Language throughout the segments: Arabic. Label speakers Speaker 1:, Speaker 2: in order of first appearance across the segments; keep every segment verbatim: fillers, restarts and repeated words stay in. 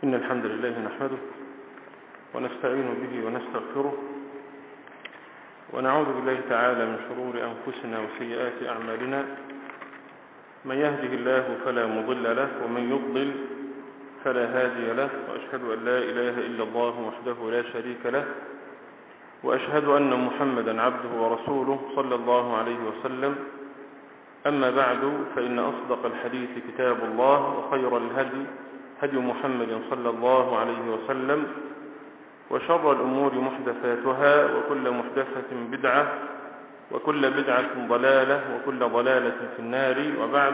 Speaker 1: إن الحمد لله نحمده ونستعين به ونستغفره ونعوذ بالله تعالى من شرور أنفسنا وسيئات أعمالنا. من يهده الله فلا مضل له ومن يضلل فلا هادي له، وأشهد أن لا إله إلا الله وحده لا شريك له، وأشهد أن محمدا عبده ورسوله صلى الله عليه وسلم. أما بعد، فإن أصدق الحديث كتاب الله، وخير الهدي هدي محمد صلى الله عليه وسلم، وشر الأمور محدثاتها، وكل محدثة بدعة، وكل بدعة ضلالة، وكل ضلالة في النار. وبعد،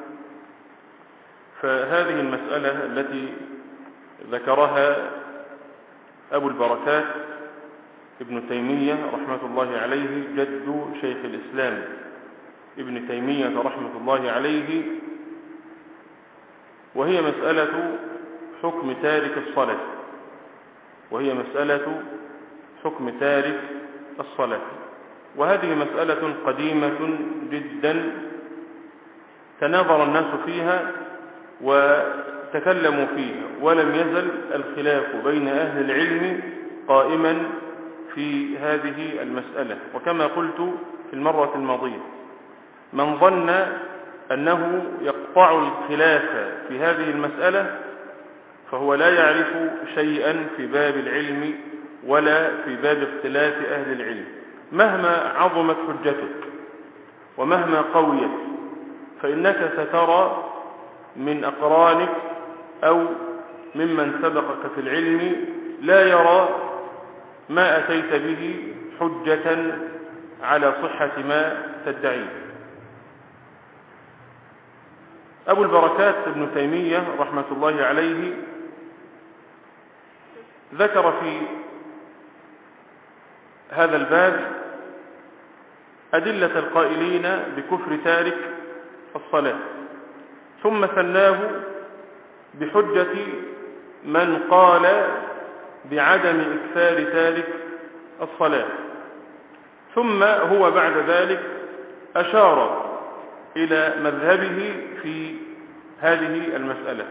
Speaker 1: فهذه المسألة التي ذكرها أبو البركات ابن تيمية رحمة الله عليه، جد شيخ الإسلام ابن تيمية رحمة الله عليه، وهي مسألة حكم تارك الصلاة وهي مسألة حكم تارك الصلاة وهذه مسألة قديمة جدا تناظر الناس فيها وتكلموا فيها، ولم يزل الخلاف بين أهل العلم قائما في هذه المسألة. وكما قلت في المرة الماضية، من ظن أنه يقطع الخلاف في هذه المسألة فهو لا يعرف شيئا في باب العلم ولا في باب اختلاف أهل العلم. مهما عظمت حجتك ومهما قويت، فإنك سترى من أقرانك أو ممن سبقك في العلم لا يرى ما أتيت به حجة على صحة ما تدعيه. أبو البركات ابن تيمية رحمة الله عليه ذكر في هذا الباب أدلة القائلين بكفر تارك الصلاة، ثم ثناه بحجة من قال بعدم إكثار تارك الصلاة، ثم هو بعد ذلك أشار إلى مذهبه في هذه المسألة.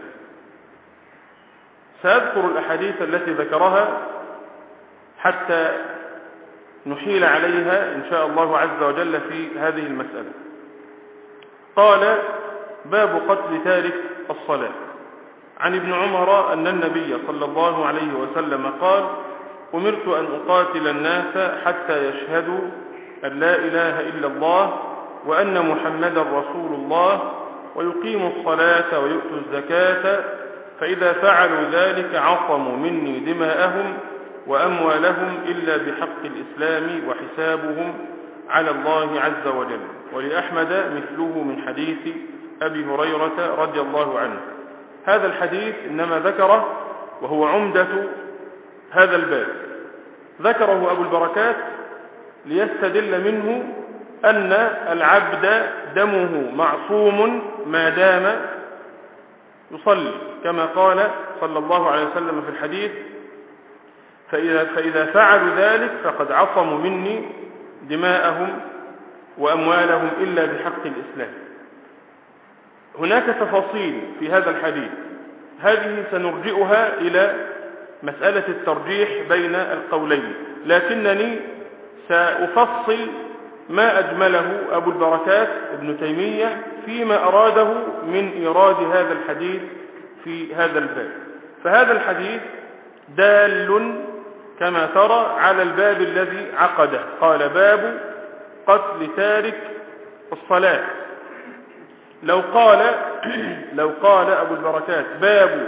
Speaker 1: سأذكر الأحاديث التي ذكرها حتى نحيل عليها إن شاء الله عز وجل في هذه المسألة. قال: باب قتل تارك الصلاة. عن ابن عمر أن النبي صلى الله عليه وسلم قال: أمرت أن أقاتل الناس حتى يشهدوا أن لا إله إلا الله وأن محمدا رسول الله ويقيموا الصلاة ويؤتوا الزكاة، فإذا فعلوا ذلك عصموا مني دماءهم وأموالهم إلا بحق الإسلام وحسابهم على الله عز وجل. ولأحمد مثله من حديث أبي هريرة رضي الله عنه. هذا الحديث إنما ذكره وهو عمدة هذا الباب، ذكره أبو البركات ليستدل منه أن العبد دمه معصوم ما دام يصلي، كما قال صلى الله عليه وسلم في الحديث: فإذا, فإذا فعلوا ذلك فقد عصموا مني دماءهم وأموالهم إلا بحق الإسلام. هناك تفاصيل في هذا الحديث، هذه سنرجئها إلى مسألة الترجيح بين القولين، لكنني سأفصل ما أجمله أبو البركات ابن تيمية فيما أراده من إيراد هذا الحديث في هذا الباب. فهذا الحديث دال كما ترى على الباب الذي عقده. قال: باب قتل تارك الصلاة. لو قال لو قال أبو البركات باب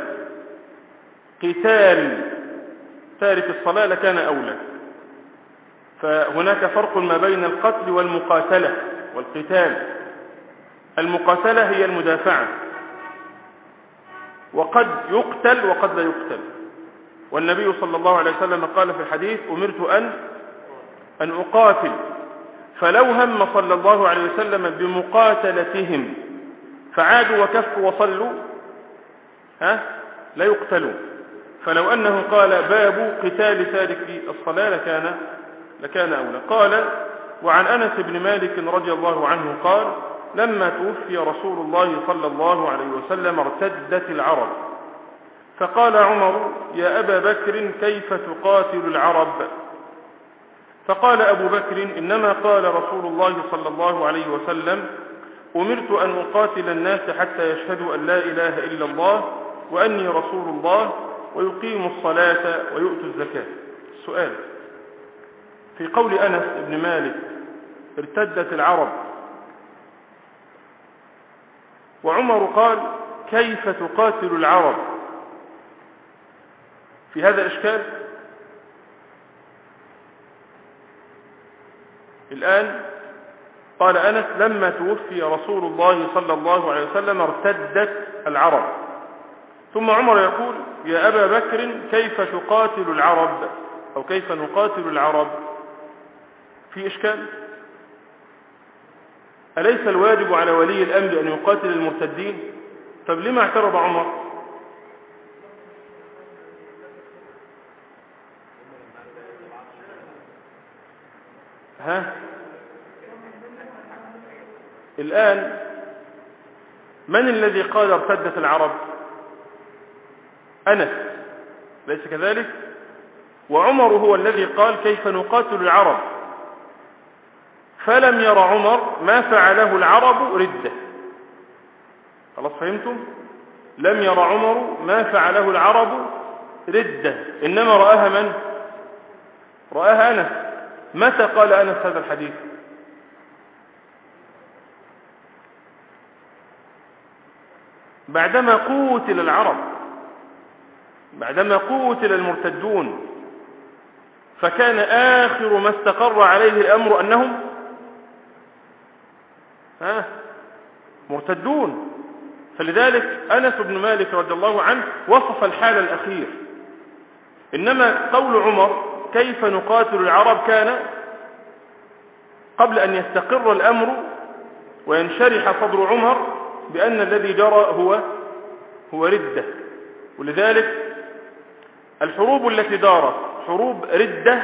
Speaker 1: قتال تارك الصلاة لكان أولى. فهناك فرق ما بين القتل والمقاتلة والقتال. المقاتلة هي المدافعة، وقد يقتل وقد لا يقتل. والنبي صلى الله عليه وسلم قال في الحديث: أمرت أن أن أقاتل. فلو هم صلى الله عليه وسلم بمقاتلتهم فعادوا وكفوا وصلوا ها لا يقتلون. فلو أنه قال باب قتال تارك الصلاة لكان لكان أولى. قال: وعن أنس بن مالك رضي الله عنه قال: لما توفي رسول الله صلى الله عليه وسلم ارتدت العرب فقال عمر يا أبا بكر كيف تقاتل العرب؟ فقال أبو بكر إنما قال رسول الله صلى الله عليه وسلم أمرت أن أقاتل الناس حتى يشهدوا أن لا إله إلا الله وأني رسول الله ويقيموا الصلاة ويؤتوا الزكاة. السؤال: في قول أنس بن مالك ارتدت العرب، وعمر قال كيف تقاتل العرب، في هذا إشكال؟ الآن قال أنس لما توفي رسول الله صلى الله عليه وسلم ارتدت العرب، ثم عمر يقول يا أبا بكر كيف تقاتل العرب أو كيف نقاتل العرب، في إشكال؟ أليس الواجب على ولي الأمر أن يقاتل المرتدين؟ طب لما اعترض عمر؟ ها الآن من الذي قال ارتدت العرب؟ أنس، ليس كذلك؟ وعمر هو الذي قال كيف نقاتل العرب، فلم ير عمر ما فعله العرب ردة. خلاص فهمتم؟ لم ير عمر ما فعله العرب ردة، إنما رآها من؟ رآها أنس. متى قال أنس هذا الحديث؟ بعدما قوتل العرب، بعدما قوتل المرتدون، فكان آخر ما استقر عليه الأمر أنهم ها مرتدون. فلذلك أنس بن مالك رضي الله عنه وصف الحال الأخير. إنما قول عمر كيف نقاتل العرب كان قبل أن يستقر الأمر وينشرح صدر عمر بأن الذي جرى هو هو ردة. ولذلك الحروب التي دارت حروب ردة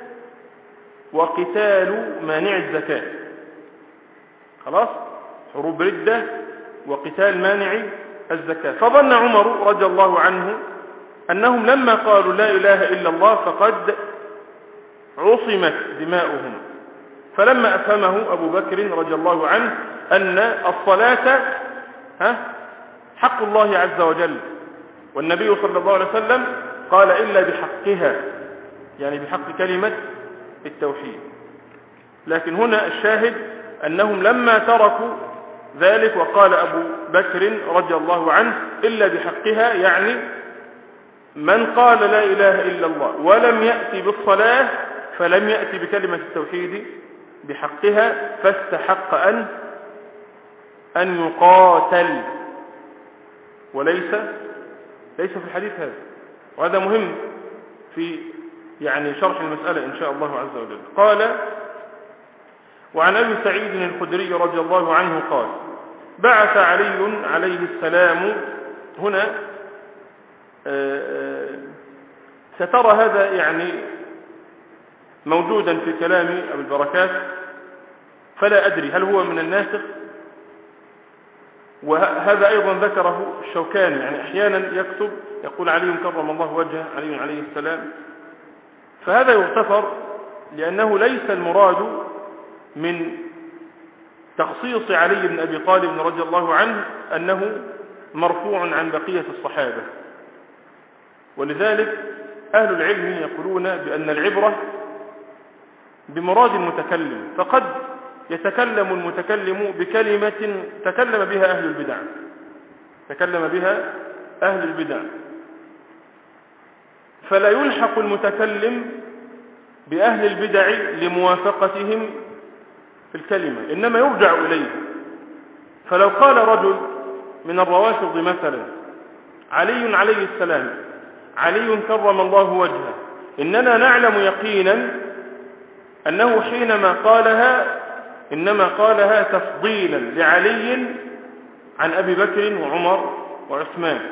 Speaker 1: وقتال مانع الزكاة. خلاص، حروب ردة وقتال مانع الزكاة. فظن عمر رضي الله عنه أنهم لما قالوا لا إله إلا الله فقد عصمت دماؤهم، فلما أفهمه أبو بكر رضي الله عنه أن الصلاة ها حق الله عز وجل، والنبي صلى الله عليه وسلم قال إلا بحقها، يعني بحق كلمة التوحيد. لكن هنا الشاهد أنهم لما تركوا ذلك وقال أبو بكر رضي الله عنه إلا بحقها، يعني من قال لا إله إلا الله ولم يأتي بالصلاة فلم يأتي بكلمة التوحيد بحقها، فاستحق أن أن يقاتل، وليس ليس في الحديث هذا. وهذا مهم في يعني شرح المسألة إن شاء الله عز وجل. قال: وعن أبي سعيد الخدري رضي الله عنه قال: بعث علي عليه السلام. هنا سترى هذا يعني موجودا في كلام أبي البركات، فلا أدري هل هو من الناسخ، وهذا أيضا ذكره الشوكاني، يعني أحيانا يكتب يقول علي كرم الله وجهه، علي عليه السلام، فهذا يغتفر لأنه ليس المراد من تخصيص علي بن أبي طالب رضي الله عنه أنه مرفوع عن بقية الصحابة. ولذلك أهل العلم يقولون بأن العبرة بمراد المتكلم، فقد يتكلم المتكلم بكلمة تكلم بها أهل البدع تكلم بها أهل البدع فلا يلحق المتكلم بأهل البدع لموافقتهم في الكلمة، إنما يرجع إليه. فلو قال رجل من الروافض مثلا علي عليه السلام علي كرم الله وجهه، إننا نعلم يقينا أنه حينما قالها إنما قالها تفضيلا لعلي عن أبي بكر وعمر وعثمان.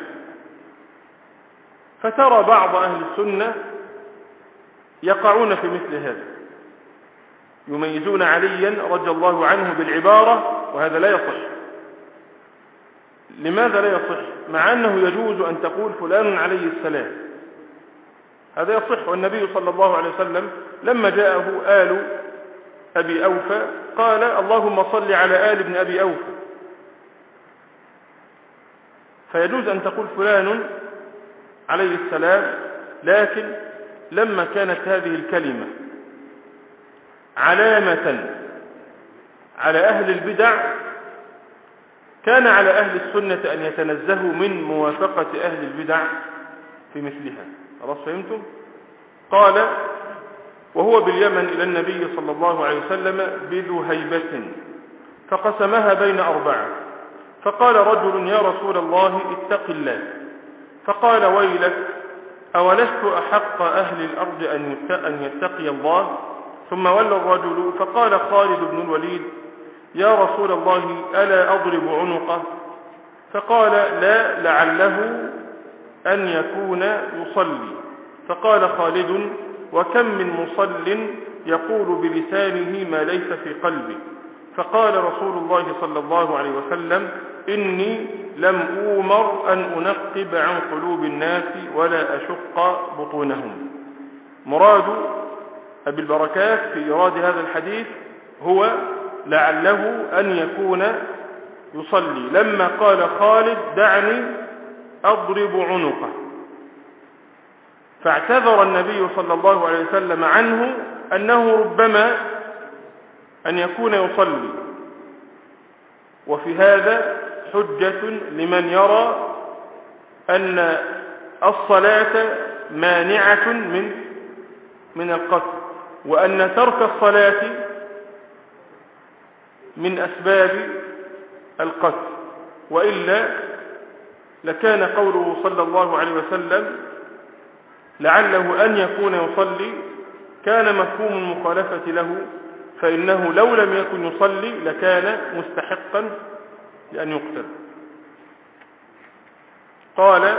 Speaker 1: فترى بعض أهل السنة يقعون في مثل هذا، يميزون عليا رضي الله عنه بالعبارة، وهذا لا يصح، لماذا لا يصح مع أنه يجوز أن تقول فلان عليه السلام؟ هذا يصح. والنبي صلى الله عليه وسلم لما جاءه آل أبي أوفى قال اللهم صل على آل ابن أبي أوفى، فيجوز أن تقول فلان عليه السلام. لكن لما كانت هذه الكلمة علامة على أهل البدع كان على أهل السنة أن يتنزهوا من موافقة أهل البدع في مثلها. خلاص فهمتم؟ قال وهو باليمن إلى النبي صلى الله عليه وسلم بذو هيبة فقسمها بين أربعة، فقال رجل يا رسول الله اتق الله، فقال ويلك أولست أحق أهل الأرض أن يتقي الله؟ ثم ولى الرجل فقال خالد بن الوليد يا رسول الله ألا أضرب عنقه؟ فقال لا لعله أن يكون يصلي. فقال خالد وكم من مصل يقول بلسانه ما ليس في قلبه؟ فقال رسول الله صلى الله عليه وسلم إني لم أؤمر أن أنقب عن قلوب الناس ولا أشق بطونهم. مراد أبي البركات في إيراد هذا الحديث هو لعله أن يكون يصلي، لما قال خالد دعني أضرب عنقه، فاعتذر النبي صلى الله عليه وسلم عنه أنه ربما أن يكون يصلي. وفي هذا حجة لمن يرى أن الصلاة مانعة من من القتل، وأن ترك الصلاة من أسباب القتل، وإلا لكان قوله صلى الله عليه وسلم لعله أن يكون يصلي كان مفهوم المخالفة له، فإنه لو لم يكن يصلي لكان مستحقا لأن يقتل. قال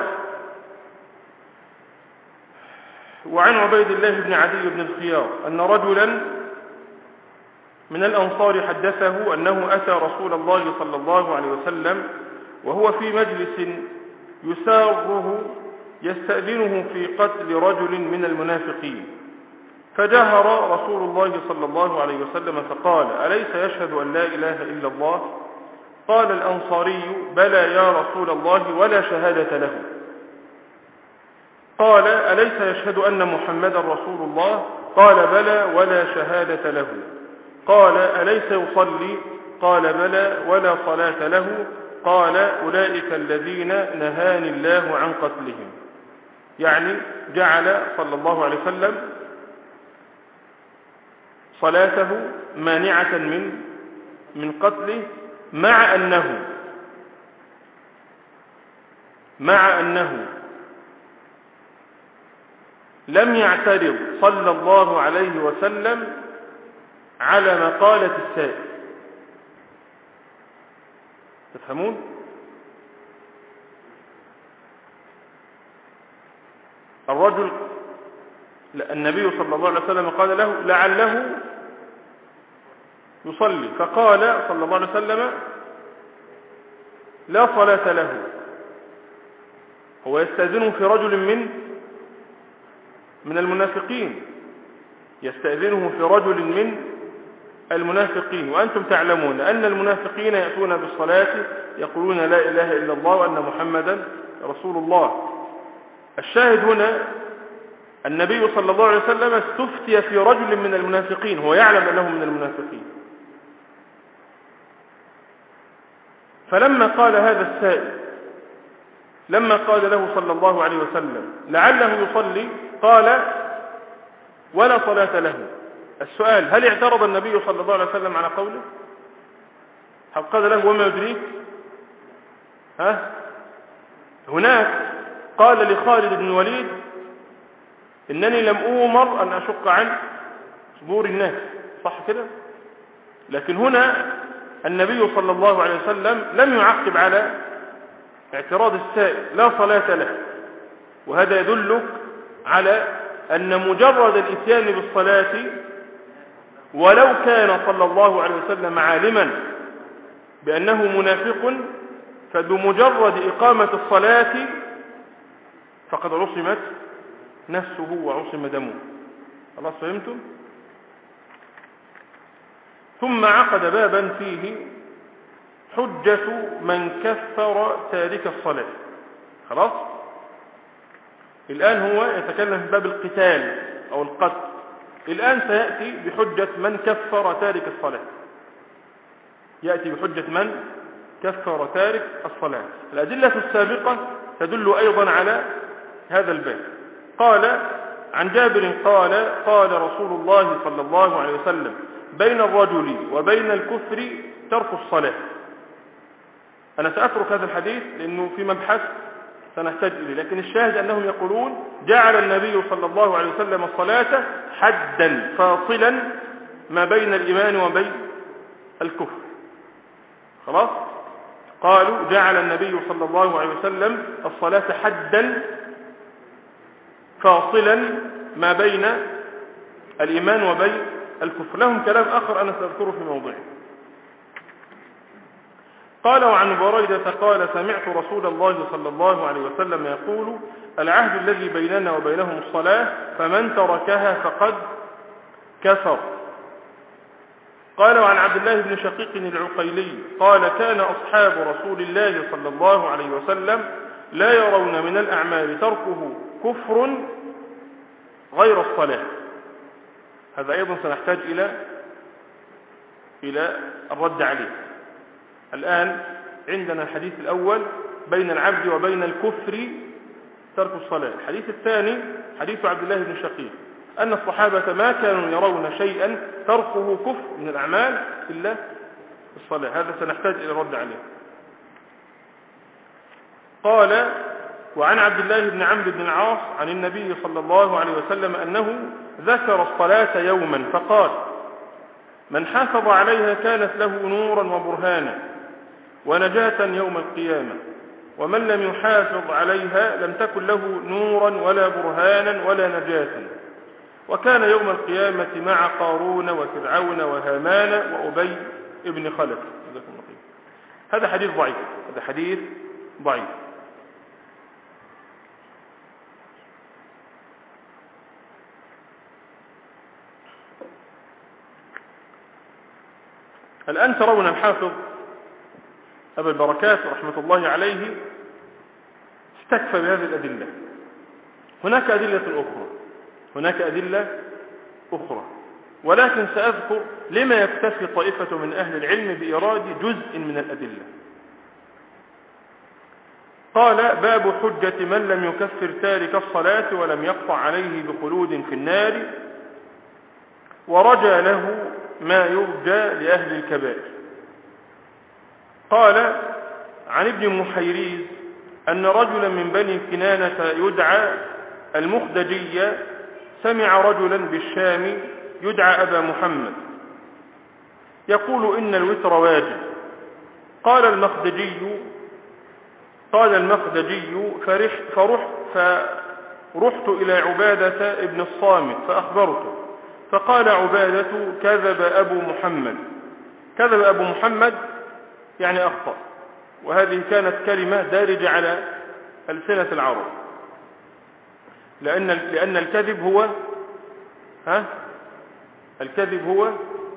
Speaker 1: وعن عبيد الله بن عدي بن الخيار أن رجلا من الأنصار حدثه أنه أتى رسول الله صلى الله عليه وسلم وهو في مجلس يساره يستأذنه في قتل رجل من المنافقين، فجهر رسول الله صلى الله عليه وسلم فقال أليس يشهد أن لا إله إلا الله؟ قال الأنصاري بلى يا رسول الله ولا شهادة له. قال أليس يشهد أن محمدا رسول الله؟ قال بلى ولا شهادة له. قال أليس يصلي؟ قال بلى ولا صلاة له. قال أولئك الذين نهاني الله عن قتلهم، يعني جعل صلى الله عليه وسلم صلاته مانعة من من قتله، مع أنه مع أنه لم يعترض صلى الله عليه وسلم على مقالة السائل. تفهمون؟ الرجل النبي صلى الله عليه وسلم قال له لعله يصلي، فقال صلى الله عليه وسلم لا صلاة له. هو يستأذنه في رجل من من المنافقين، يستأذنه في رجل من المنافقين، وأنتم تعلمون أن المنافقين يأتون بالصلاة يقولون لا إله إلا الله وأن محمدا رسول الله. الشاهد هنا النبي صلى الله عليه وسلم استفتي في رجل من المنافقين، هو يعلم أنه من المنافقين، فلما قال هذا السائل لما قال له صلى الله عليه وسلم لعله يصلي قال ولا صلاة له. السؤال هل اعترض النبي صلى الله عليه وسلم على قوله؟ هل قال له وما يدريك؟ ها؟ هناك قال لخالد بن الوليد إنني لم أؤمر أن أشق عن صدور الناس، صح كده؟ لكن هنا النبي صلى الله عليه وسلم لم يعقب على اعتراض السائل لا صلاة له، وهذا يدلك على أن مجرد الإتيان بالصلاة ولو كان صلى الله عليه وسلم عالما بأنه منافق فبمجرد إقامة الصلاة فقد عصمت نفسه وعصم دمه. خلاص فهمتم؟ ثم عقد بابا فيه حجة من كفر تارك الصلاة. خلاص الآن هو يتكلم في باب القتال أو القتل، الآن سيأتي بحجة من كفر تارك الصلاة، يأتي بحجة من كفر تارك الصلاة. الأدلة السابقة تدل أيضا على هذا الباب. قال عن جابر قال قال رسول الله صلى الله عليه وسلم بين الرجل وبين الكفر ترك الصلاة. أنا سأترك هذا الحديث لأنه في مبحث سنحتاج إليه، لكن الشاهد أنهم يقولون جعل النبي صلى الله عليه وسلم الصلاة حدا فاصلا ما بين الإيمان وبين الكفر. خلاص قالوا جعل النبي صلى الله عليه وسلم الصلاة حدا فاصلا ما بين الإيمان وبين الكفر. لهم كلام آخر أنا سأذكره في موضوعه. قال وعن بريدة قال سمعت رسول الله صلى الله عليه وسلم يقول العهد الذي بيننا وبينهم الصلاة فمن تركها فقد كفر. قال وعن عبد الله بن شقيق العقيلي قال كان أصحاب رسول الله صلى الله عليه وسلم لا يرون من الأعمال تركه كفر غير الصلاة. هذا أيضا سنحتاج إلى إلى الرد عليه. الآن عندنا الحديث الأول بين العبد وبين الكفر ترك الصلاة. الحديث الثاني حديث عبد الله بن شقيق أن الصحابة ما كانوا يرون شيئا تركه كفر من الأعمال إلا الصلاة. هذا سنحتاج إلى الرد عليه. قال وعن عبد الله بن عمرو بن العاص عن النبي صلى الله عليه وسلم أنه ذكر الصلاة يوما فقال من حافظ عليها كانت له نورا وبرهانا ونجاة يوم القيامة ومن لم يحافظ عليها لم تكن له نورا ولا برهانا ولا نجاة وكان يوم القيامة مع قارون وفرعون وهامان وأبي ابن خلف. هذا حديث ضعيف. هذا حديث ضعيف. الآن ترون الحافظ أبا البركات رحمة الله عليه استكفى بهذه الأدلة. هناك أدلة أخرى هناك أدلة أخرى ولكن سأذكر لما يكتفي طائفة من أهل العلم بإيراد جزء من الأدلة. قال باب حجة من لم يكفر تارك الصلاة ولم يقطع عليه بخلود في النار ورجى له ما يرجى لأهل الكبائر. قال عن ابن محيريز أن رجلا من بني كنانة يدعى المخدجي سمع رجلا بالشام يدعى أبا محمد يقول إن الوتر واجب. قال المخدجي قال المخدجي فرح فرح فرحت إلى عبادة ابن الصامت فأخبرته فقال عبادة كذب أبو محمد. كذب أبو محمد يعني أخطأ، وهذه كانت كلمة دارجة على ألسنة العرب، لأن لأن الكذب هو ها الكذب هو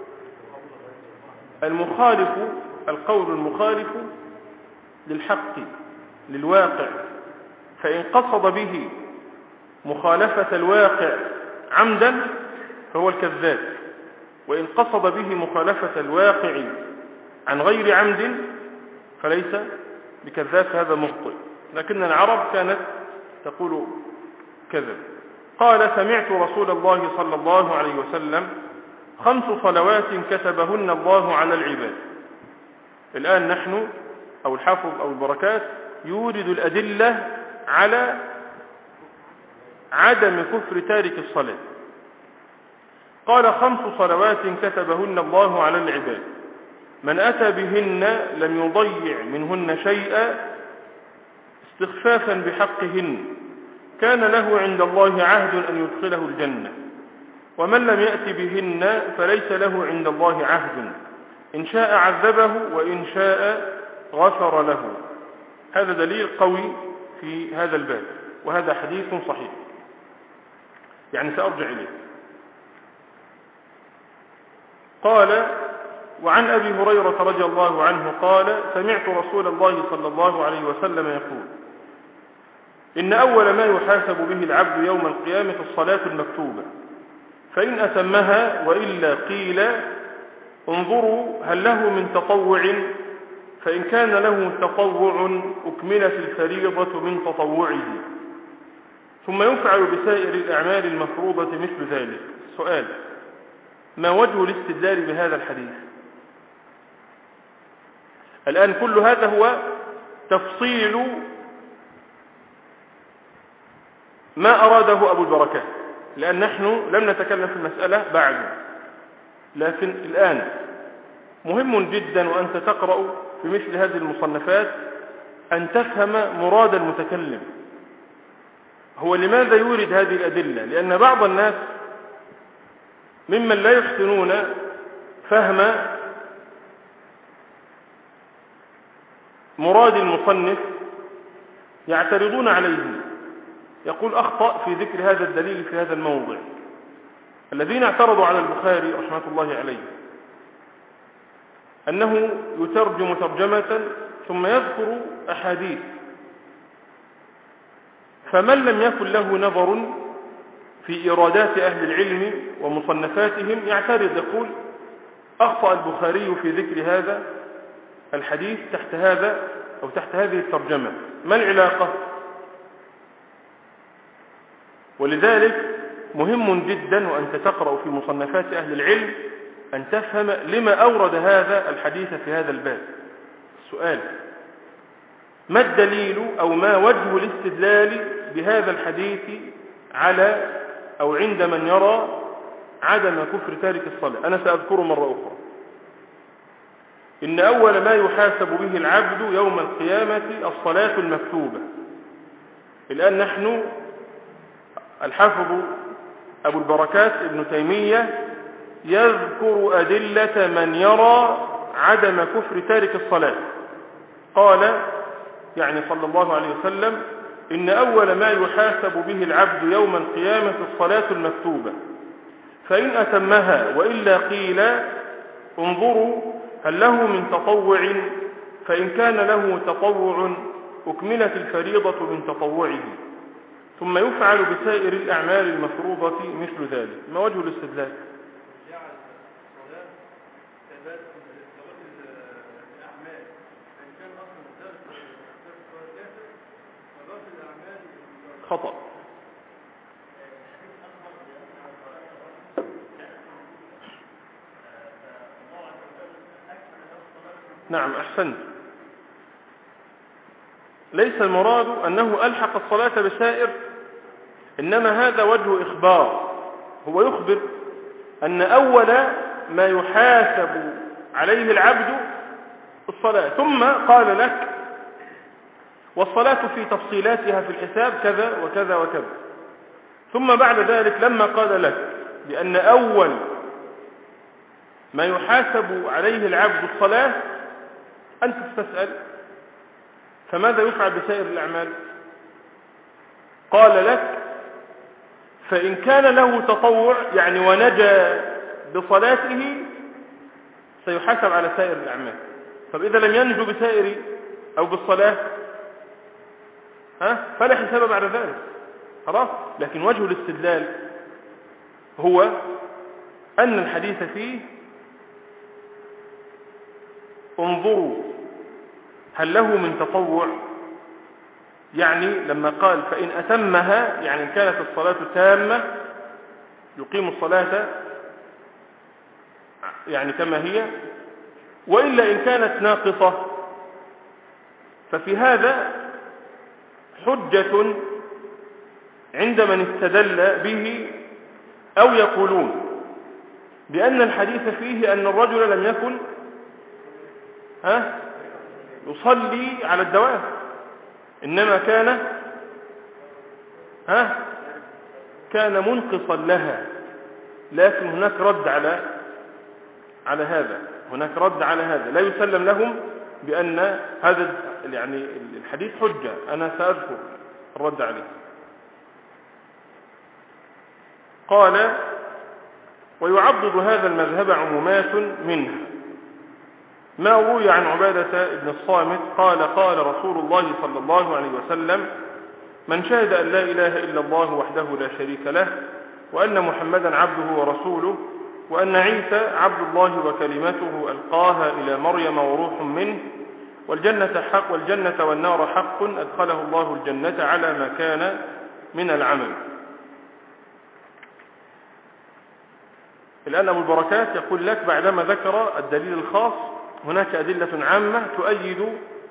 Speaker 1: المخالف القول المخالف للحق للواقع، فإن قصد به مخالفة الواقع عمدا فهو الكذاب، وإن قصد به مخالفة الواقع عن غير عمد فليس بكذاب، هذا مخطئ. لكن العرب كانت تقول كذب. قال سمعت رسول الله صلى الله عليه وسلم خمس صلوات كتبهن الله على العباد. الآن نحن أو الحافظ أو البركات يورد الأدلة على عدم كفر تارك الصلاة. قال خمس صلوات كتبهن الله على العباد من أتى بهن لم يضيع منهن شيئا استخفافا بحقهن كان له عند الله عهد أن يدخله الجنة، ومن لم يأت بهن فليس له عند الله عهد إن شاء عذبه وإن شاء غفر له. هذا دليل قوي في هذا الباب، وهذا حديث صحيح، يعني سأرجع إليه. قال: وعن أبي هريرة رضي الله عنه قال: سمعت رسول الله صلى الله عليه وسلم يقول: إن أول ما يحاسب به العبد يوم القيامة الصلاة المكتوبة، فإن أتمها وإلا قيل انظروا هل له من تطوع، فإن كان له تطوع أكملت الفريضة من تطوعه، ثم يفعل بسائر الأعمال المفروضة مثل ذلك. سؤال: ما وجه الاستدلال بهذا الحديث؟ الآن كل هذا هو تفصيل ما أراده أبو البركات، لأن نحن لم نتكلم في المسألة بعد، لكن الآن مهم جدا وأنت تقرأ في مثل هذه المصنفات أن تفهم مراد المتكلم، هو لماذا يورد هذه الأدلة. لأن بعض الناس ممن لا يحسنون فهم مراد المصنف يعترضون عليه، يقول أخطأ في ذكر هذا الدليل في هذا الموضع. الذين اعترضوا على البخاري رحمة الله عليه أنه يترجم ترجمة ثم يذكر أحاديث، فمن لم يكن له نظر في إيرادات أهل العلم ومصنفاتهم يعترض، يقول أخطأ البخاري في ذكر هذا الحديث تحت هذا أو تحت هذه الترجمة، ما العلاقة؟ ولذلك مهم جدا وأنت تقرأ في مصنفات أهل العلم أن تفهم لما أورد هذا الحديث في هذا الباب. السؤال: ما الدليل أو ما وجه الاستدلال بهذا الحديث على أو عند من يرى عدم كفر تارك الصلاة؟ أنا سأذكره مرة أخرى. إن أول ما يحاسب به العبد يوم القيامة الصلاة المكتوبة. الآن نحن الحافظ أبو البركات ابن تيمية يذكر أدلة من يرى عدم كفر تارك الصلاة. قال يعني صلى الله عليه وسلم: إن أول ما يحاسب به العبد يوم القيامة الصلاة المكتوبة، فإن أتمها وإلا قيل انظروا هل له من تطوع، فإن كان له تطوع أكملت الفريضة من تطوعه، ثم يفعل بسائر الأعمال المفروضة مثل ذلك. ما وجه الاستدلال؟ خطأ. نعم أحسنت. ليس المراد أنه ألحق الصلاة بسائر، إنما هذا وجه إخبار، هو يخبر أن أول ما يحاسب عليه العبد الصلاة، ثم قال لك والصلاة في تفصيلاتها في الحساب كذا وكذا وكذا، ثم بعد ذلك لما قال لك بأن أول ما يحاسب عليه العبد الصلاة، أنت تسأل فماذا يفعل بسائر الأعمال؟ قال لك فإن كان له تطوع يعني ونجى بصلاته سيحاسب على سائر الأعمال. طب إذا لم ينجو بسائر أو بالصلاة ها فلا حساب بعد ذلك، خلاص. لكن وجه الاستدلال هو أن الحديث فيه انظروا هل له من تطوع، يعني لما قال فإن أتمها يعني إن كانت الصلاة تامة يقيم الصلاة يعني كما هي، وإلا إن كانت ناقصة، ففي هذا حجة عند من استدل به، أو يقولون بأن الحديث فيه أن الرجل لم يكن ها يصلي على الدوام، إنما كان ها كان منقصا لها. لكن هناك رد على على هذا، هناك رد على هذا، لا يسلم لهم بأن هذا يعني الحديث حجة، أنا سأذكر الرد عليه. قال: ويعضد هذا المذهب عمومات منها ما روي عن عبادة بن الصامت قال: قال رسول الله صلى الله عليه وسلم: من شهد أن لا إله إلا الله وحده لا شريك له، وأن محمدا عبده ورسوله، وأن عيسى عبد الله وكلمته ألقاها إلى مريم وروح منه، والجنة حق والجنة والنار حق، أدخله الله الجنة على ما كان من العمل. الآن أبو البركات يقول لك بعدما ذكر الدليل الخاص هناك أدلة عامة تؤيد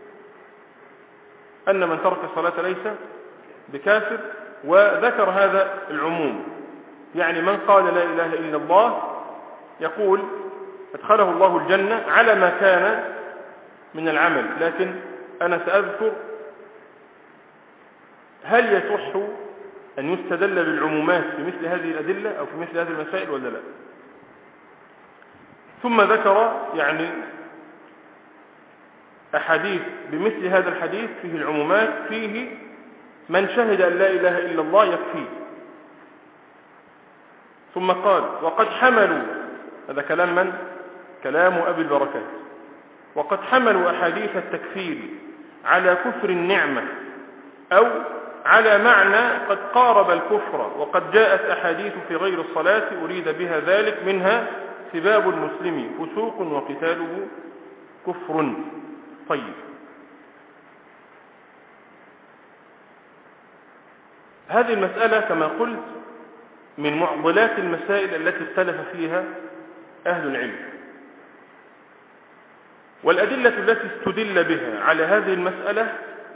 Speaker 1: أن من ترك الصلاة ليس بكافر، وذكر هذا العموم، يعني من قال لا إله إلا الله يقول أدخله الله الجنة على ما كان من العمل. لكن أنا سأذكر هل يصح أن يستدل بالعمومات في مثل هذه الأدلة أو في مثل هذه المسائل ولا لا. ثم ذكر يعني أحاديث بمثل هذا الحديث فيه العمومات، فيه من شهد أن لا إله إلا الله يكفيه. ثم قال: وقد حملوا، هذا كلام من؟ كلام أبي البركات، وقد حملوا أحاديث التكفير على كفر النعمة أو على معنى قد قارب الكفر، وقد جاءت أحاديث في غير الصلاة أريد بها ذلك، منها سباب المسلم فسوق وقتاله كفر. طيب، هذه المسألة كما قلت من معضلات المسائل التي اختلف فيها أهل العلم، والأدلة التي استدل بها على هذه المسألة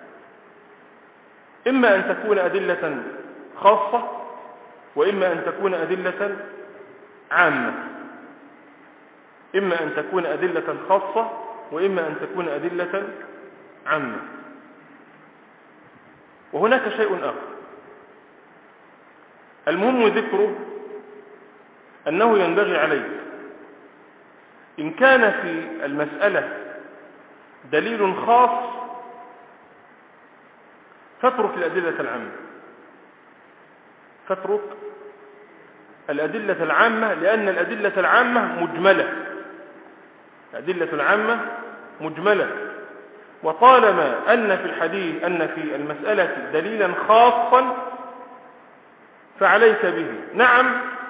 Speaker 1: إما أن تكون أدلة خاصة وإما أن تكون أدلة عامة، إما أن تكون أدلة خاصة وإما أن تكون أدلة عامة. وهناك شيء آخر المهم ذكره، أنه ينبغي عليك إن كان في المسألة دليل خاص فاترك الأدلة العامة، فاترك الأدلة العامة، لأن الأدلة العامة مجملة، الأدلة العامة مجملة. وطالما أن في الحديث أن في المسألة دليلا خاصا فعليك به. نعم،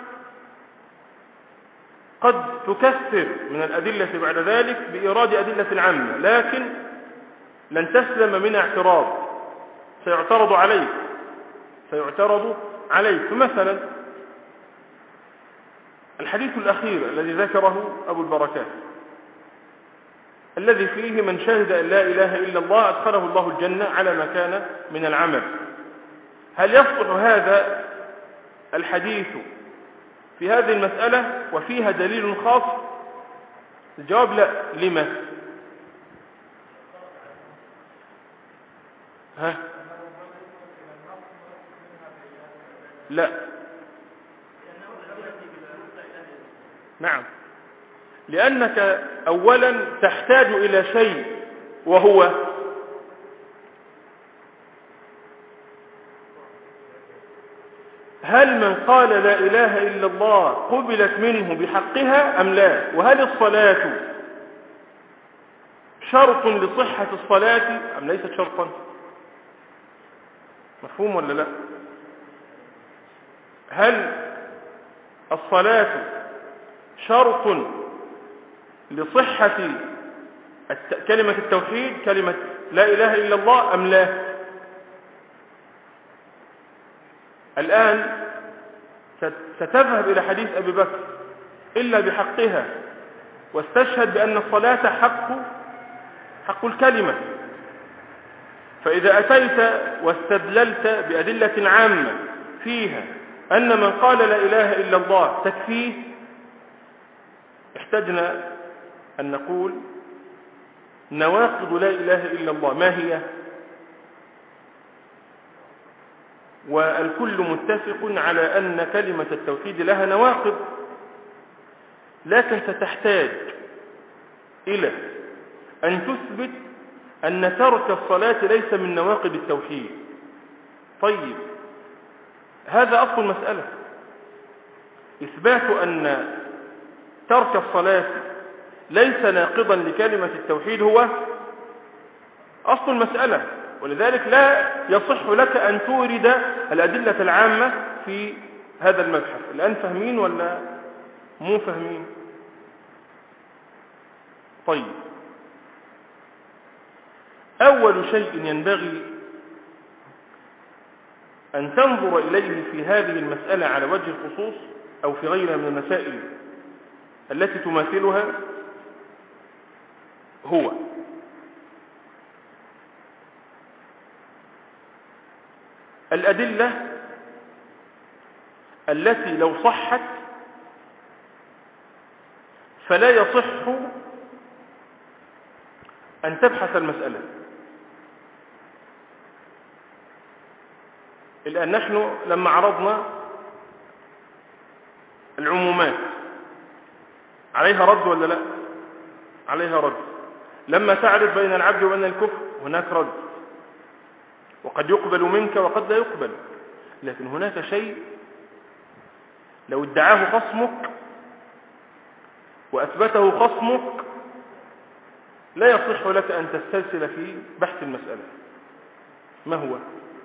Speaker 1: قد تكثر من الأدلة بعد ذلك بإيراد أدلة عامة، لكن لن تسلم من اعتراض، سيعترض عليك سيعترض عليك فمثلا الحديث الأخير الذي ذكره أبو البركات الذي فيه من شهد أن لا إله إلا الله أدخله الله الجنة على ما كان من العمل، هل يصلح هذا الحديث في هذه المسألة وفيها دليل خاص؟ الجواب لا. لما؟ ها؟ لا. نعم، لأنك أولا تحتاج إلى شيء، وهو هل من قال لا إله إلا الله قبلت منه بحقها أم لا؟ وهل الصلاة شرط لصحة الصلاة أم ليست شرطا؟ مفهوم ولا لا؟ هل الصلاة شرط لصحة كلمة التوحيد، كلمة لا إله إلا الله أم لا؟ الآن ستذهب إلى حديث أبي بكر إلا بحقها، واستشهد بأن الصلاة حق حق الكلمة. فإذا أتيت واستدللت بأدلة عامة فيها أن من قال لا إله إلا الله تكفيه، احتجنا أن نقول نواقض لا إله إلا الله ما هي؟ والكل متفق على أن كلمة التوحيد لها نواقض، لكن ستحتاج إلى أن تثبت أن ترك الصلاة ليس من نواقض التوحيد. طيب هذا أصل المسألة، إثبات أن ترك الصلاة ليس ناقضا لكلمة التوحيد هو أصل المسألة، ولذلك لا يصح لك أن تورد الأدلة العامة في هذا المبحث. الآن فاهمين ولا مو فاهمين؟ طيب أول شيء ينبغي أن تنظر إليه في هذه المسألة على وجه الخصوص أو في غيرها من المسائل التي تماثلها هو الأدلة التي لو صحت فلا يصح أن تبحث المسألة. الآن نحن لما عرضنا العمومات عليها رد ولا لا؟ عليها رد. لما تعرف بين العبد وبين الكفر هناك رد، وقد يقبل منك وقد لا يقبل، لكن هناك شيء لو ادعاه خصمك وأثبته خصمك لا يصح لك أن تسترسل في بحث المسألة. ما هو؟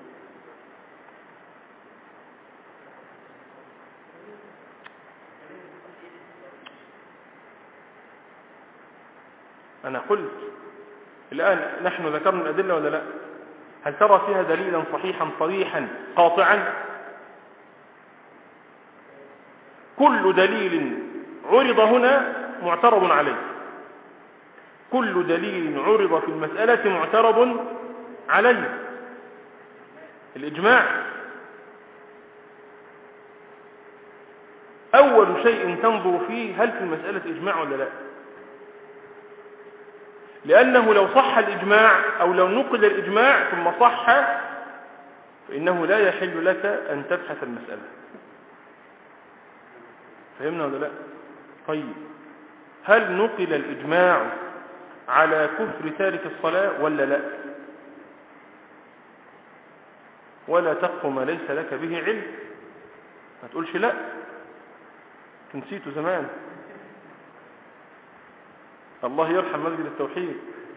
Speaker 1: أنا قلت الآن نحن ذكرنا الأدلة ولا لا؟ هل ترى فيها دليلا صحيحا صريحا قاطعا؟ كل دليل عرض هنا معترض عليه، كل دليل عرض في المسألة معترض عليه. الإجماع أول شيء تنظر فيه هل في المسألة إجماع ولا لا، لأنه لو صح الإجماع أو لو نقل الإجماع ثم صح فإنه لا يحل لك أن تبحث المسألة. فهمنا ولا لا؟ طيب هل نقل الإجماع على كفر تارك الصلاة ولا لا؟ ولا تقف ما ليس لك به علم. ما تقولش لا، نسيته زمان. الله يرحم مسجد التوحيد.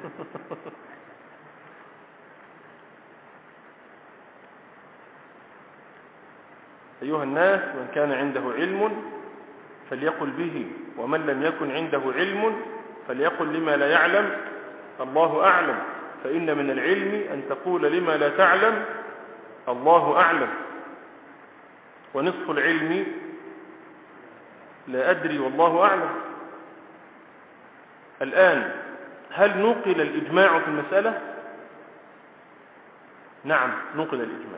Speaker 1: أيها الناس، من كان عنده علم فليقل به، ومن لم يكن عنده علم فليقل لما لا يعلم الله أعلم، فإن من العلم أن تقول لما لا تعلم الله أعلم، ونصف العلم لا أدري والله أعلم. الآن هل نقل الإجماع في المسألة؟ نعم نقل الإجماع.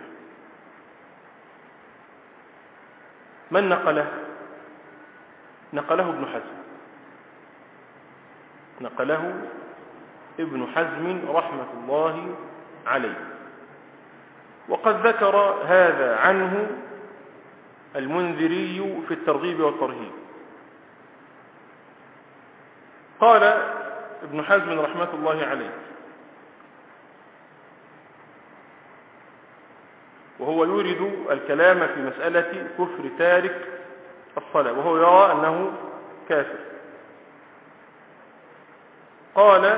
Speaker 1: من نقله؟ نقله ابن حزم، نقله ابن حزم رحمة الله عليه، وقد ذكر هذا عنه المنذري في الترغيب والترهيب. قال ابن حزم رحمة الله عليه، وهو يورد الكلام في مسألة كفر تارك الصلاة، وهو يرى أنه كافر. قال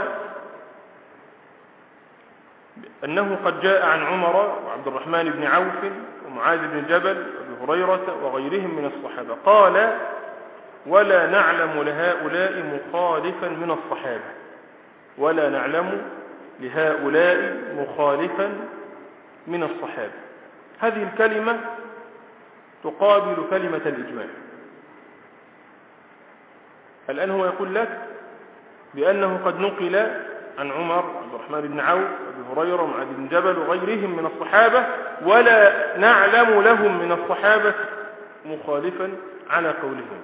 Speaker 1: أنه قد جاء عن عمر وعبد الرحمن بن عوف ومعاذ بن جبل وابي هريرة وغيرهم من الصحابة، قال ولا نعلم لهؤلاء مخالفا من الصحابة، ولا نعلم لهؤلاء مخالفا من الصحابة. هذه الكلمة تقابل كلمة الإجماع. الآن هو يقول لك بأنه قد نقل عن عمر وعبد الرحمن بن عوف وابي هريرة ومعاذ بن جبل وغيرهم من الصحابة، ولا نعلم لهم من الصحابة مخالفا على قولهم.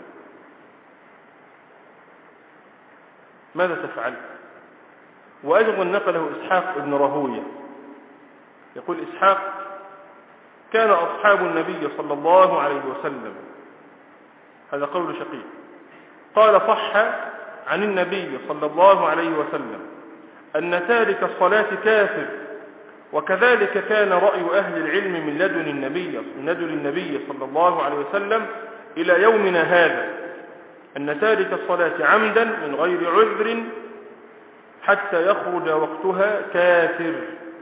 Speaker 1: ماذا تفعل؟ وأيضا نقله إسحاق بن راهويه، يقول إسحاق كان أصحاب النبي صلى الله عليه وسلم، هذا قول شقيق، قال صح عن النبي صلى الله عليه وسلم أن تارك الصلاة كافر، وكذلك كان رأي أهل العلم من لدن النبي من لدن النبي صلى الله عليه وسلم إلى يومنا هذا، أن تارك الصلاة عمدا من غير عذر حتى يخرج وقتها كافر.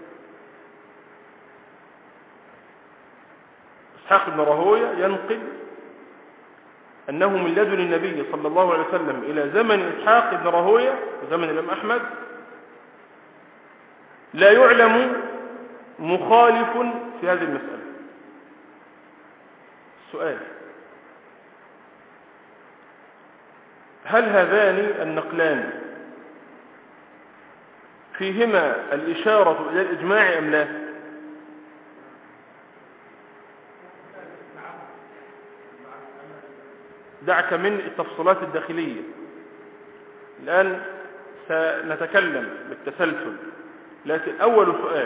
Speaker 1: إسحاق بن راهويه ينقل أنه من لدن النبي صلى الله عليه وسلم إلى زمن إسحاق بن راهويه وزمن الإمام أحمد لا يعلم مخالف في هذه المسألة. السؤال: هل هذان النقلان فيهما الإشارة إلى الإجماع أم لا؟ دعك من التفصيلات الداخلية، الآن سنتكلم بالتسلسل، لكن أول سؤال: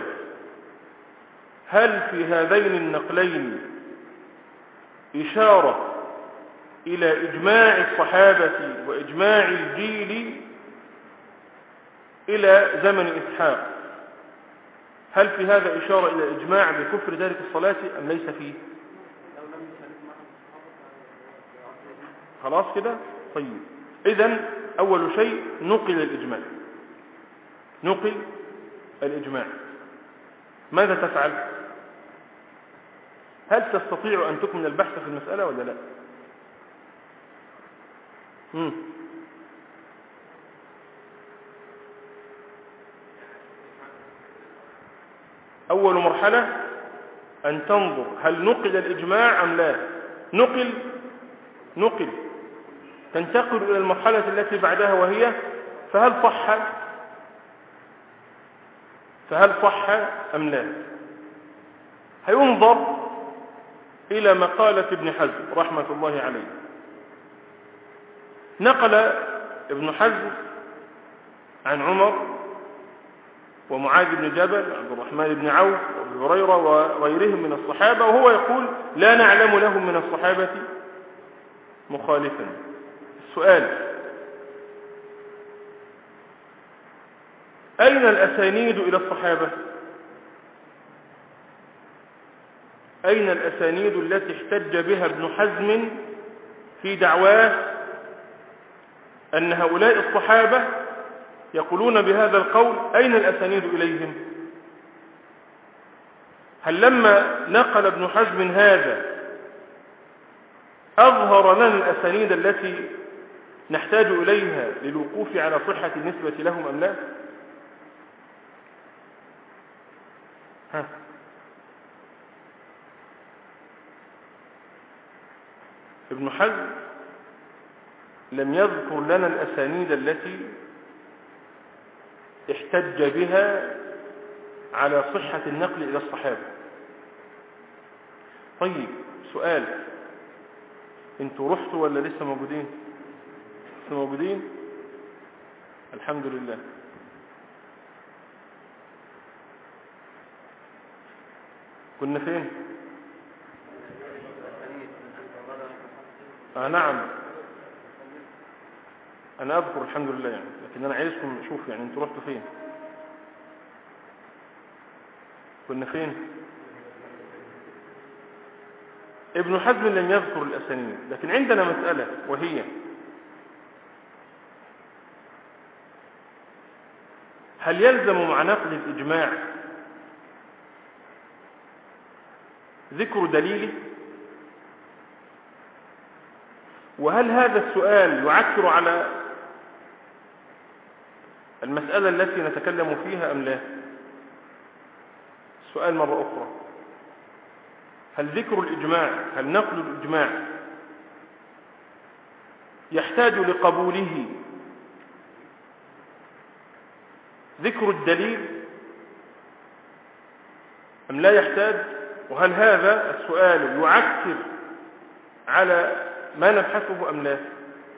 Speaker 1: هل في هذين النقلين إشارة إلى إجماع الصحابة وإجماع الجيل إلى زمن إسحاق؟ هل في هذا إشارة إلى إجماع بكفر تارك الصلاة أم ليس فيه؟ خلاص كده؟ طيب، إذن أول شيء نقل الإجماع، نقل الإجماع. ماذا تفعل؟ هل تستطيع أن تكمل البحث في المسألة ولا لا؟ مم. أول مرحلة أن تنظر هل نقل الإجماع أم لا. نقل نقل تنتقل إلى المرحلة التي بعدها، وهي فهل صح فهل صح أم لا. هينظر إلى مقالة ابن حزم رحمة الله عليه. نقل ابن حزم عن عمر ومعاذ بن جبل وعبد الرحمن بن عوف وابي هريرة وغيرهم من الصحابة، وهو يقول لا نعلم لهم من الصحابة مخالفا. السؤال: أين الأسانيد إلى الصحابة؟ أين الأسانيد التي احتج بها ابن حزم في دعواه أن هؤلاء الصحابة يقولون بهذا القول؟ أين الأسانيد إليهم؟ هل لما نقل ابن حزم هذا أظهر لنا الأسانيد التي نحتاج إليها للوقوف على صحة النسبة لهم أم لا؟ ها ابن حزم لم يذكر لنا الأسانيد التي احتج بها على صحة النقل إلى الصحابة. طيب، سؤال: انتوا رحتوا ولا لسه موجودين؟ لسه موجودين؟ الحمد لله. كنا فين؟ آه نعم، أنا أذكر الحمد لله يعني، لكن أنا عايزكم نشوف يعني انتوا رحتوا فين؟ كنا فين؟ ابن حزم لم يذكر الأسانيد، لكن عندنا مسألة، وهي هل يلزم مع نقل الإجماع ذكر دليله؟ وهل هذا السؤال يعكر على المسألة التي نتكلم فيها أم لا؟ السؤال مرة أخرى: هل ذكر الإجماع، هل نقل الإجماع يحتاج لقبوله ذكر الدليل أم لا يحتاج؟ وهل هذا السؤال يعكر على ما نبحثه أم لا؟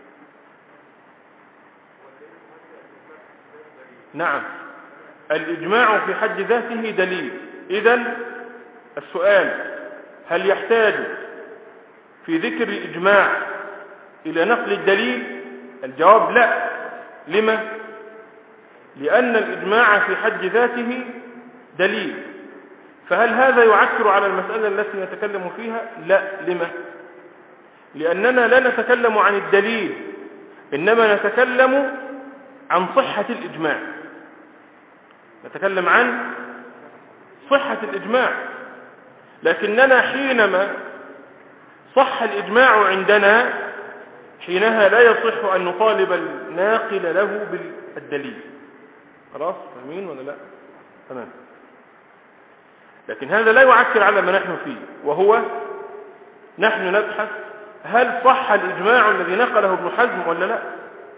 Speaker 1: نعم، الإجماع في حد ذاته دليل. إذن السؤال: هل يحتاج في ذكر الإجماع إلى نقل الدليل؟ الجواب لا. لما؟ لأن الإجماع في حد ذاته دليل. فهل هذا يعكر على المسألة التي نتكلم فيها؟ لا. لما؟ لأننا لا نتكلم عن الدليل، إنما نتكلم عن صحة الإجماع. نتكلم عن صحة الإجماع، لكننا حينما صح الإجماع عندنا حينها لا يصح أن نطالب الناقل له بالدليل. خلاص فاهمين ولا لا؟ تمام. لكن هذا لا يعكر على ما نحن فيه، وهو نحن نبحث هل صح الإجماع الذي نقله ابن حزم ولا لا.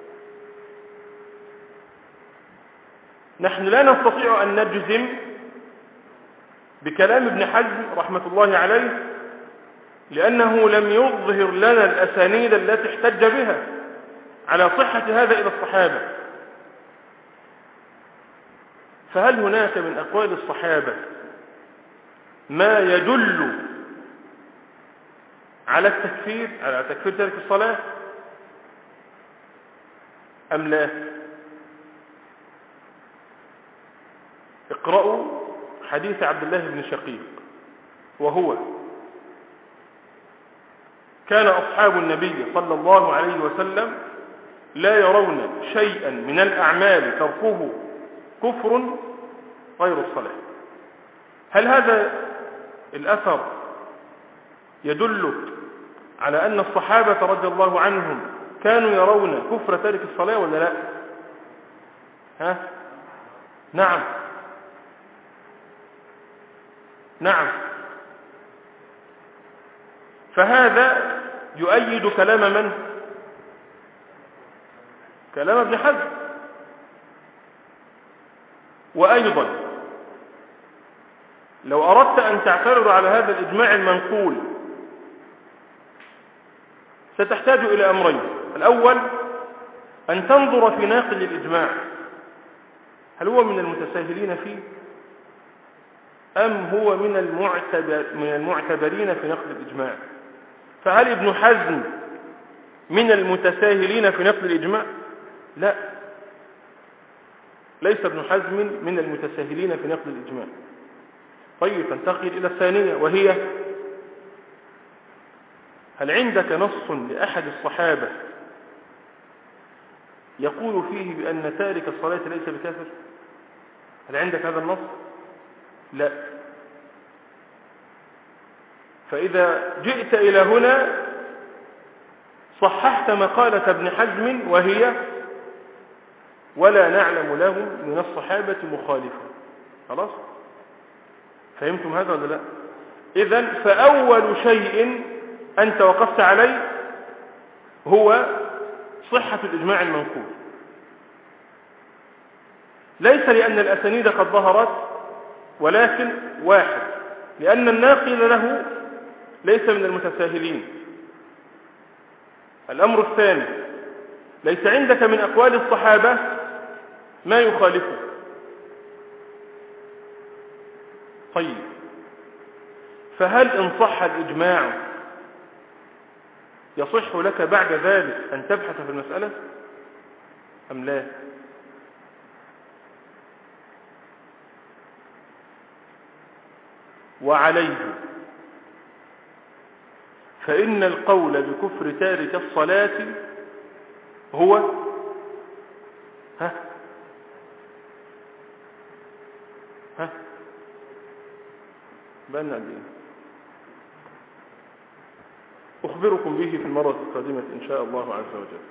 Speaker 1: نحن لا نستطيع أن نجزم بكلام ابن حزم رحمة الله عليه، لأنه لم يظهر لنا الأسانيد التي احتج بها على صحة هذا إلى الصحابة. فهل هناك من أقوال الصحابة ما يدل على التكفير، على تكفير تارك الصلاة أم لا؟ اقرأوا حديث عبد الله بن شقيق، وهو: كان أصحاب النبي صلى الله عليه وسلم لا يرون شيئا من الأعمال تركه كفر غير الصلاة. هل هذا الأثر يدل على أن الصحابة رضي الله عنهم كانوا يرون كفر تارك الصلاة ولا لا؟ ها؟ نعم نعم. فهذا يؤيد كلام من؟ كلام ابن حزم. وأيضا لو أردت أن تعترض على هذا الإجماع المنقول ستحتاج إلى أمرين. الأول أن تنظر في ناقل الإجماع، هل هو من المتساهلين فيه أم هو من المعتبر من المعتبرين في نقل الإجماع؟ فهل ابن حزم من المتساهلين في نقل الإجماع؟ لا، ليس ابن حزم من المتساهلين في نقل الإجماع. طيب تنتقل إلى الثانية، وهي: هل عندك نص لأحد الصحابة يقول فيه بأن تارك الصلاة ليس بكافر؟ هل عندك هذا النص؟ لا. فإذا جئت إلى هنا صححت مقالة ابن حزم، وهي: ولا نعلم له من الصحابة مخالفا. خلاص فهمتم هذا ولا لا؟ إذن فأول شيء أنت وقفت عليه هو صحة الإجماع المنقول، ليس لأن الأسانيد قد ظهرت، ولكن واحد لأن الناقل له ليس من المتساهلين. الأمر الثاني: ليس عندك من أقوال الصحابة ما يخالفه. طيب فهل إن صح الإجماع يصح لك بعد ذلك أن تبحث في المسألة أم لا؟ وعليه فإن القول بكفر تارك الصلاة هو ها ها بأن أدين أخبركم به في المرة القادمة إن شاء الله عز وجل.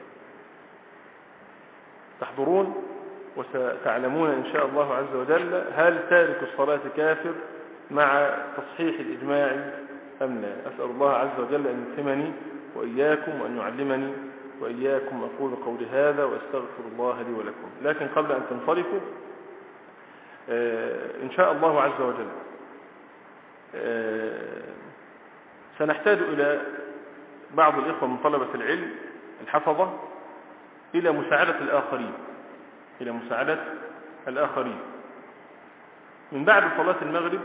Speaker 1: تحضرون وستعلمون إن شاء الله عز وجل هل تارك الصلاة كافر مع تصحيح الإجماع أم لا. أسأل الله عز وجل أن يلهمني وإياكم وأن يعلمني وإياكم. أقول قولي هذا وأستغفر الله لي ولكم. لكن قبل أن تنصرفوا إن شاء الله عز وجل سنحتاج إلى بعض الإخوة من طلبة العلم الحفظة إلى مساعدة الآخرين إلى مساعدة الآخرين من بعد صلاة المغرب.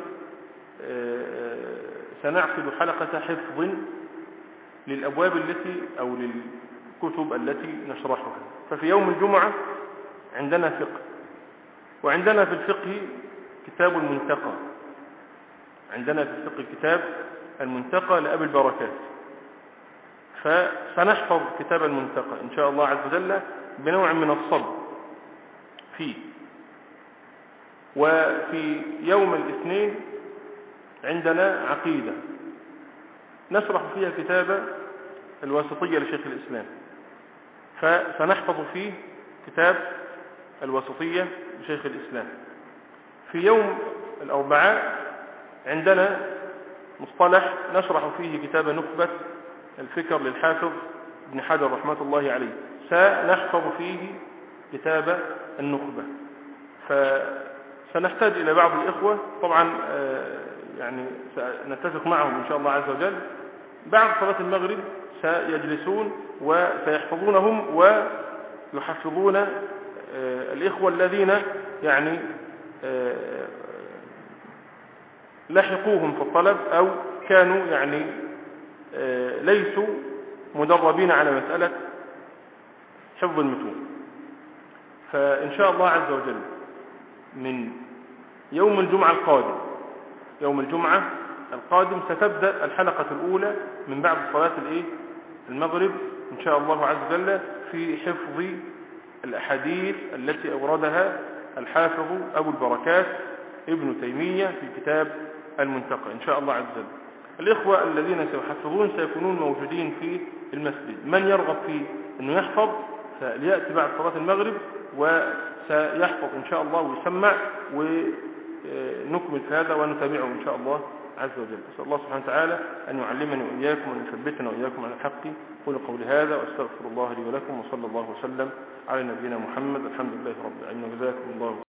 Speaker 1: سنعقد حلقة حفظ للأبواب التي أو للكتب التي نشرحها. ففي يوم الجمعة عندنا فقه، وعندنا في الفقه كتاب المنتقى، عندنا في الفقه كتاب المنتقى لأبي البركات، فسنحفظ كتاب المنتقى إن شاء الله عز وجل بنوع من الصبر فيه. وفي يوم الاثنين عندنا عقيدة نشرح فيها كتاب الواسطية لشيخ الإسلام، فسنحفظ فيه كتاب الواسطية لشيخ الإسلام. في يوم الأربعاء عندنا مصطلح نشرح فيه كتاب نخبة الفكر للحافظ ابن حجر رحمة الله عليه، سنحفظ فيه كتاب النخبة. فسنحتاج إلى بعض الإخوة طبعا يعني سنتفق معهم إن شاء الله عز وجل بعد صلاة المغرب سيجلسون وسيحفظونهم ويحفظون الإخوة الذين يعني لحقوهم في الطلب أو كانوا يعني ليسوا مدربين على مسألة حفظ المتون. فإن شاء الله عز وجل من يوم الجمعة القادم يوم الجمعة القادم ستبدأ الحلقة الأولى من بعد صلاة الإيه المغرب إن شاء الله عز وجل في حفظ الأحاديث التي أوردها الحافظ أبو البركات ابن تيمية في كتاب المنتقى إن شاء الله عز وجل. الإخوة الذين سيحفظون سيكونون موجودين في المسجد، من يرغب في أنه يحفظ فليأتي بعد صلاة المغرب وسيحفظ إن شاء الله ويسمع، ونكمل في هذا ونتابعه إن شاء الله عز وجل. أسأل الله سبحانه وتعالى أن يعلمني وإياكم وأن يثبتنا وإياكم على الحق. قولوا قولي هذا وأستغفر الله لي ولكم، وصلى الله وسلم على نبينا محمد. الحمد لله رب العالمين، وجزاكم الله